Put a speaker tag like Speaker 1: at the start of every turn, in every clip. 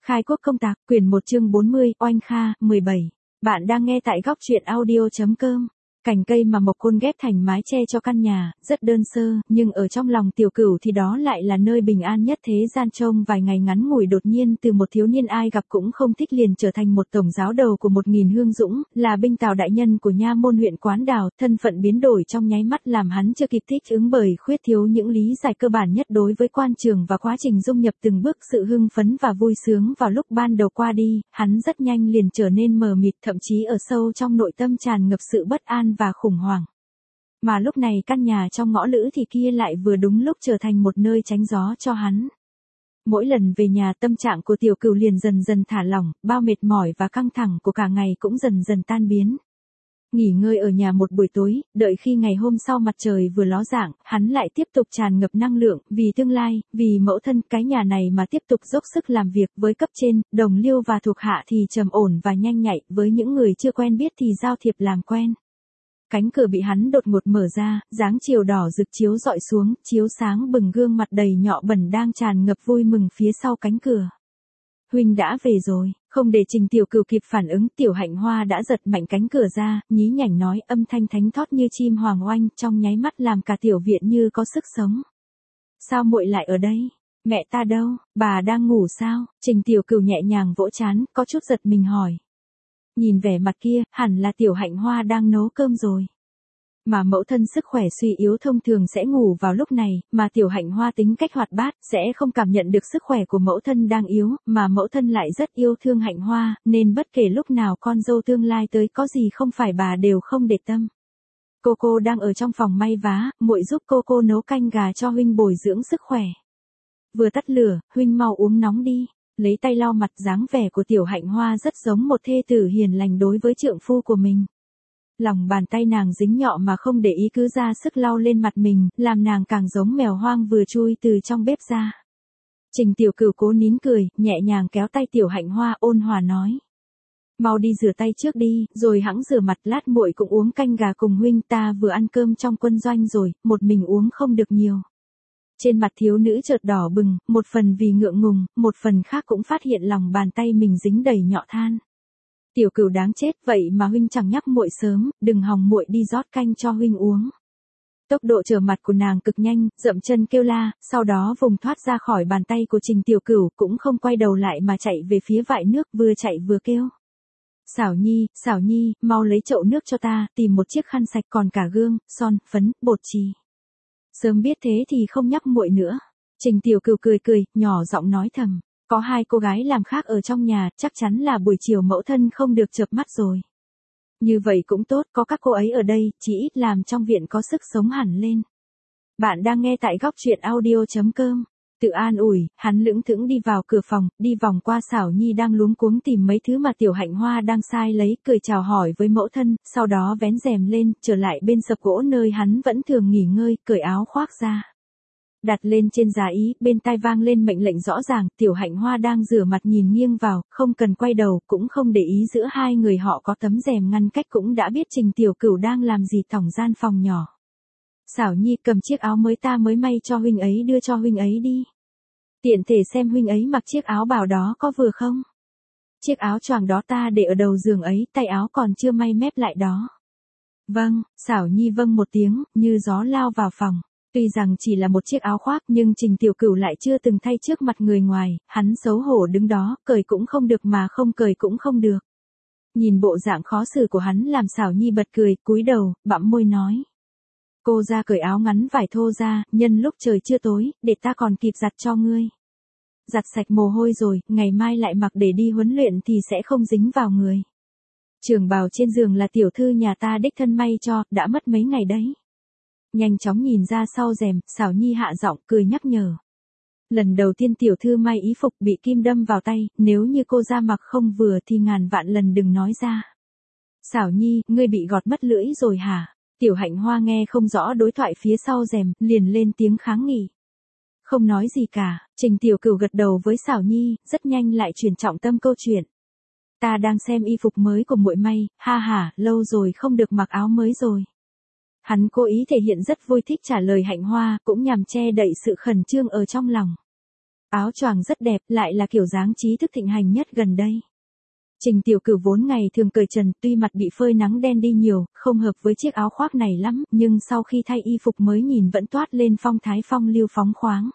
Speaker 1: Khai quốc công tạc, quyển 1 chương 40, Oanh Kha, 17. Bạn đang nghe tại góc truyện audio.com. Cành cây mà Mộc Côn ghép thành mái che cho căn nhà, rất đơn sơ, nhưng ở trong lòng Tiểu Cửu thì đó lại là nơi bình an nhất thế gian. Trông vài ngày ngắn ngủi đột nhiên từ một thiếu niên ai gặp cũng không thích liền trở thành một tổng giáo đầu của 1000 hương dũng, là binh tào đại nhân của nha môn huyện Quán Đào, thân phận biến đổi trong nháy mắt làm hắn chưa kịp thích ứng bởi khuyết thiếu những lý giải cơ bản nhất đối với quan trường và quá trình dung nhập từng bước. Sự hưng phấn và vui sướng vào lúc ban đầu qua đi, hắn rất nhanh liền trở nên mờ mịt, thậm chí ở sâu trong nội tâm tràn ngập sự bất an và khủng hoảng. Mà lúc này căn nhà trong ngõ lữ thì kia lại vừa đúng lúc trở thành một nơi tránh gió cho hắn. Mỗi lần về nhà tâm trạng của Tiểu Cửu liền dần dần thả lỏng, bao mệt mỏi và căng thẳng của cả ngày cũng dần dần tan biến. Nghỉ ngơi ở nhà một buổi tối, đợi khi ngày hôm sau mặt trời vừa ló dạng, hắn lại tiếp tục tràn ngập năng lượng, vì tương lai, vì mẫu thân, cái nhà này mà tiếp tục dốc sức làm việc. Với cấp trên, đồng liêu và thuộc hạ thì trầm ổn và nhanh nhạy, với những người chưa quen biết thì giao thiệp làm quen. Cánh cửa bị hắn đột ngột mở ra, dáng chiều đỏ rực chiếu rọi xuống, chiếu sáng bừng gương mặt đầy nhọ bẩn đang tràn ngập vui mừng phía sau cánh cửa. Huynh đã về rồi. Không để Trình Tiểu Cửu kịp phản ứng, Tiểu Hạnh Hoa đã giật mạnh cánh cửa ra, nhí nhảnh nói, âm thanh thánh thót như chim hoàng oanh, trong nháy mắt làm cả tiểu viện như có sức sống. Sao muội lại ở đây? Mẹ ta đâu? Bà đang ngủ sao? Trình Tiểu Cửu nhẹ nhàng vỗ trán, có chút giật mình hỏi. Nhìn vẻ mặt kia, hẳn là Tiểu Hạnh Hoa đang nấu cơm rồi. Mà mẫu thân sức khỏe suy yếu thông thường sẽ ngủ vào lúc này, mà Tiểu Hạnh Hoa tính cách hoạt bát, sẽ không cảm nhận được sức khỏe của mẫu thân đang yếu, mà mẫu thân lại rất yêu thương Hạnh Hoa, nên bất kể lúc nào con dâu tương lai tới có gì không phải bà đều không để tâm. Cô đang ở trong phòng may vá, muội giúp cô nấu canh gà cho huynh bồi dưỡng sức khỏe. Vừa tắt lửa, huynh mau uống nóng đi. Lấy tay lau mặt, dáng vẻ của Tiểu Hạnh Hoa rất giống một thê tử hiền lành đối với trượng phu của mình. Lòng bàn tay nàng dính nhọ mà không để ý cứ ra sức lau lên mặt mình, làm nàng càng giống mèo hoang vừa chui từ trong bếp ra. Trình Tiểu Cửu cố nín cười, nhẹ nhàng kéo tay Tiểu Hạnh Hoa, ôn hòa nói. Mau đi rửa tay trước đi, rồi hẵng rửa mặt, lát muội cũng uống canh gà cùng huynh, ta vừa ăn cơm trong quân doanh rồi, một mình uống không được nhiều. Trên mặt thiếu nữ chợt đỏ bừng, một phần vì ngượng ngùng, một phần khác cũng phát hiện lòng bàn tay mình dính đầy nhọ than. Tiểu Cửu đáng chết, vậy mà huynh chẳng nhắc muội sớm, đừng hòng muội đi rót canh cho huynh uống. Tốc độ trở mặt của nàng cực nhanh, dậm chân kêu la, sau đó vùng thoát ra khỏi bàn tay của Trình Tiểu Cửu, cũng không quay đầu lại mà chạy về phía vại nước, vừa chạy vừa kêu. Xảo Nhi, mau lấy chậu nước cho ta, tìm một chiếc khăn sạch còn cả gương, son, phấn, bột chì. Sớm biết thế thì không nhắc muội nữa. Trình Tiểu Cửu cười, nhỏ giọng nói thầm. Có hai cô gái làm khác ở trong nhà, chắc chắn là buổi chiều mẫu thân không được chợp mắt rồi. Như vậy cũng tốt, có các cô ấy ở đây, chỉ ít làm trong viện có sức sống hẳn lên. Bạn đang nghe tại góc truyện audio.com. Tự an ủi, hắn lững thững đi vào cửa phòng, đi vòng qua Xảo Nhi đang luống cuống tìm mấy thứ mà Tiểu Hạnh Hoa đang sai lấy, cười chào hỏi với mẫu thân, sau đó vén rèm lên, trở lại bên sập gỗ nơi hắn vẫn thường nghỉ ngơi, cởi áo khoác ra. Đặt lên trên giá ý, bên tai vang lên mệnh lệnh rõ ràng, Tiểu Hạnh Hoa đang rửa mặt nhìn nghiêng vào, không cần quay đầu, cũng không để ý giữa hai người họ có tấm rèm ngăn cách, cũng đã biết Trình Tiểu Cửu đang làm gì tổng gian phòng nhỏ. Xảo Nhi, cầm chiếc áo mới ta mới may cho huynh ấy đưa cho huynh ấy đi. Tiện thể xem huynh ấy mặc chiếc áo bào đó có vừa không? Chiếc áo choàng đó ta để ở đầu giường ấy, tay áo còn chưa may mép lại đó. Vâng, Xảo Nhi vâng một tiếng, như gió lao vào phòng. Tuy rằng chỉ là một chiếc áo khoác nhưng Trình Tiểu Cửu lại chưa từng thay trước mặt người ngoài, hắn xấu hổ đứng đó, cởi cũng không được mà không cởi cũng không được. Nhìn bộ dạng khó xử của hắn làm Xảo Nhi bật cười, cúi đầu, bặm môi nói. Cô ra cởi áo ngắn vải thô ra, nhân lúc trời chưa tối, để ta còn kịp giặt cho ngươi. Giặt sạch mồ hôi rồi, ngày mai lại mặc để đi huấn luyện thì sẽ không dính vào người. Trường bào trên giường là tiểu thư nhà ta đích thân may cho, đã mất mấy ngày đấy. Nhanh chóng nhìn ra sau rèm, Xảo Nhi hạ giọng cười nhắc nhở. Lần đầu tiên tiểu thư may ý phục bị kim đâm vào tay, nếu như cô ra mặc không vừa thì ngàn vạn lần đừng nói ra. Xảo Nhi, ngươi bị gọt mất lưỡi rồi hả? Tiểu Hạnh Hoa nghe không rõ đối thoại phía sau rèm, liền lên tiếng kháng nghị. Không nói gì cả, Trình Tiểu Cửu gật đầu với Xảo Nhi, rất nhanh lại chuyển trọng tâm câu chuyện. Ta đang xem y phục mới của muội may, ha ha, lâu rồi không được mặc áo mới rồi. Hắn cố ý thể hiện rất vui thích trả lời Hạnh Hoa, cũng nhằm che đậy sự khẩn trương ở trong lòng. Áo choàng rất đẹp, lại là kiểu dáng trí thức thịnh hành nhất gần đây. Trình Tiểu Cửu vốn ngày thường cởi trần, tuy mặt bị phơi nắng đen đi nhiều, không hợp với chiếc áo khoác này lắm, nhưng sau khi thay y phục mới nhìn vẫn toát lên phong thái phong lưu phóng khoáng.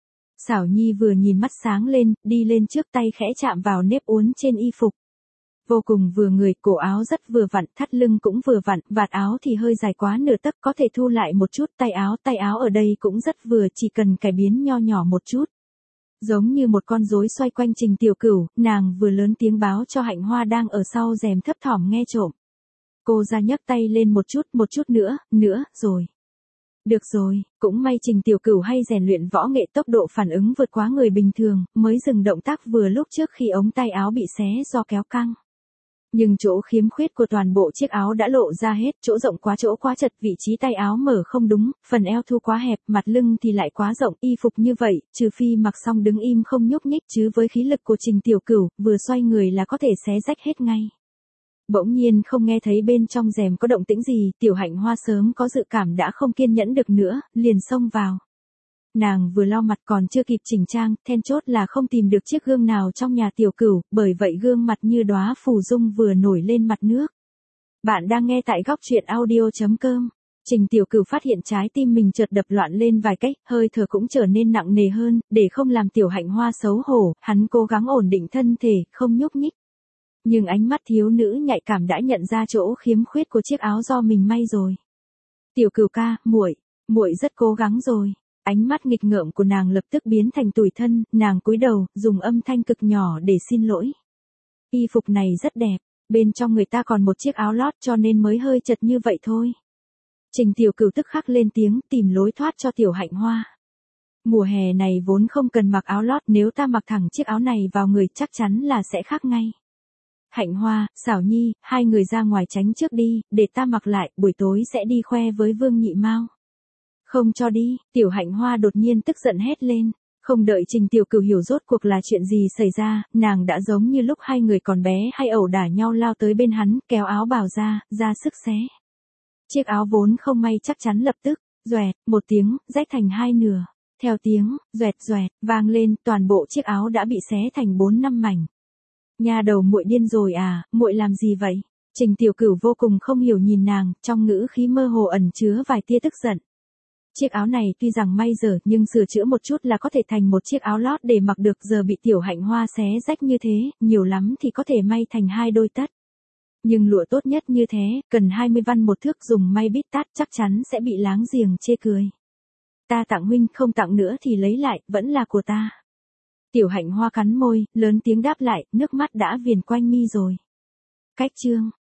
Speaker 1: Xảo Nhi vừa nhìn mắt sáng lên, đi lên trước tay khẽ chạm vào nếp uốn trên y phục. Vô cùng vừa người, cổ áo rất vừa vặn, thắt lưng cũng vừa vặn, vạt áo thì hơi dài quá nửa tấc, có thể thu lại một chút, tay áo ở đây cũng rất vừa, chỉ cần cải biến nho nhỏ một chút. Giống như một con rối xoay quanh Trình Tiểu Cửu, nàng vừa lớn tiếng báo cho Hạnh Hoa đang ở sau rèm thấp thỏm nghe trộm. Cô ra nhấc tay lên một chút nữa, rồi. Được rồi, cũng may Trình Tiểu Cửu hay rèn luyện võ nghệ, tốc độ phản ứng vượt quá người bình thường, mới dừng động tác vừa lúc trước khi ống tay áo bị xé do kéo căng. Nhưng chỗ khiếm khuyết của toàn bộ chiếc áo đã lộ ra hết, chỗ rộng quá chỗ quá chật, vị trí tay áo mở không đúng, phần eo thu quá hẹp, mặt lưng thì lại quá rộng, y phục như vậy, trừ phi mặc xong đứng im không nhúc nhích, chứ với khí lực của Trình Tiểu Cửu, vừa xoay người là có thể xé rách hết ngay. Bỗng nhiên không nghe thấy bên trong rèm có động tĩnh gì, Tiểu Hạnh Hoa sớm có dự cảm đã không kiên nhẫn được nữa, liền xông vào. Nàng vừa lau mặt còn chưa kịp chỉnh trang, then chốt là không tìm được chiếc gương nào trong nhà Tiểu Cửu, bởi vậy gương mặt như đóa phù dung vừa nổi lên mặt nước. Bạn đang nghe tại góc truyện audio.com. Trình Tiểu Cửu phát hiện trái tim mình chợt đập loạn lên vài cách, hơi thở cũng trở nên nặng nề hơn, để không làm Tiểu Hạnh Hoa xấu hổ, hắn cố gắng ổn định thân thể, không nhúc nhích. Nhưng ánh mắt thiếu nữ nhạy cảm đã nhận ra chỗ khiếm khuyết của chiếc áo do mình may rồi. Tiểu Cửu ca, muội rất cố gắng rồi. Ánh mắt nghịch ngợm của nàng lập tức biến thành tủi thân, nàng cúi đầu, dùng âm thanh cực nhỏ để xin lỗi. Y phục này rất đẹp, bên trong người ta còn một chiếc áo lót cho nên mới hơi chật như vậy thôi. Trình Tiểu Cửu tức khắc lên tiếng, tìm lối thoát cho Tiểu Hạnh Hoa. Mùa hè này vốn không cần mặc áo lót, nếu ta mặc thẳng chiếc áo này vào người chắc chắn là sẽ khác ngay. Hạnh Hoa, Xảo Nhi, hai người ra ngoài tránh trước đi, để ta mặc lại, buổi tối sẽ đi khoe với Vương Nhị Mao. Không cho đi, Tiểu Hạnh Hoa đột nhiên tức giận hét lên. Không đợi Trình Tiểu Cửu hiểu rốt cuộc là chuyện gì xảy ra, nàng đã giống như lúc hai người còn bé hay ẩu đả nhau lao tới bên hắn, kéo áo bào ra sức xé. Chiếc áo vốn không may chắc chắn lập tức, doẹt, một tiếng, rách thành hai nửa. Theo tiếng, doẹt, vang lên, toàn bộ chiếc áo đã bị xé thành 4-5 mảnh. Nhà đầu muội điên rồi à, muội làm gì vậy? Trình Tiểu Cửu vô cùng không hiểu nhìn nàng, trong ngữ khí mơ hồ ẩn chứa vài tia tức giận. Chiếc áo này tuy rằng may dở nhưng sửa chữa một chút là có thể thành một chiếc áo lót để mặc được, giờ bị Tiểu Hạnh Hoa xé rách như thế, nhiều lắm thì có thể may thành 2 đôi tất. Nhưng lụa tốt nhất như thế, cần 20 văn một thước, dùng may bít tát chắc chắn sẽ bị láng giềng chê cười. Ta tặng huynh, không tặng nữa thì lấy lại, vẫn là của ta. Tiểu Hạnh Hoa cắn môi, lớn tiếng đáp lại, nước mắt đã viền quanh mi rồi. Cách chương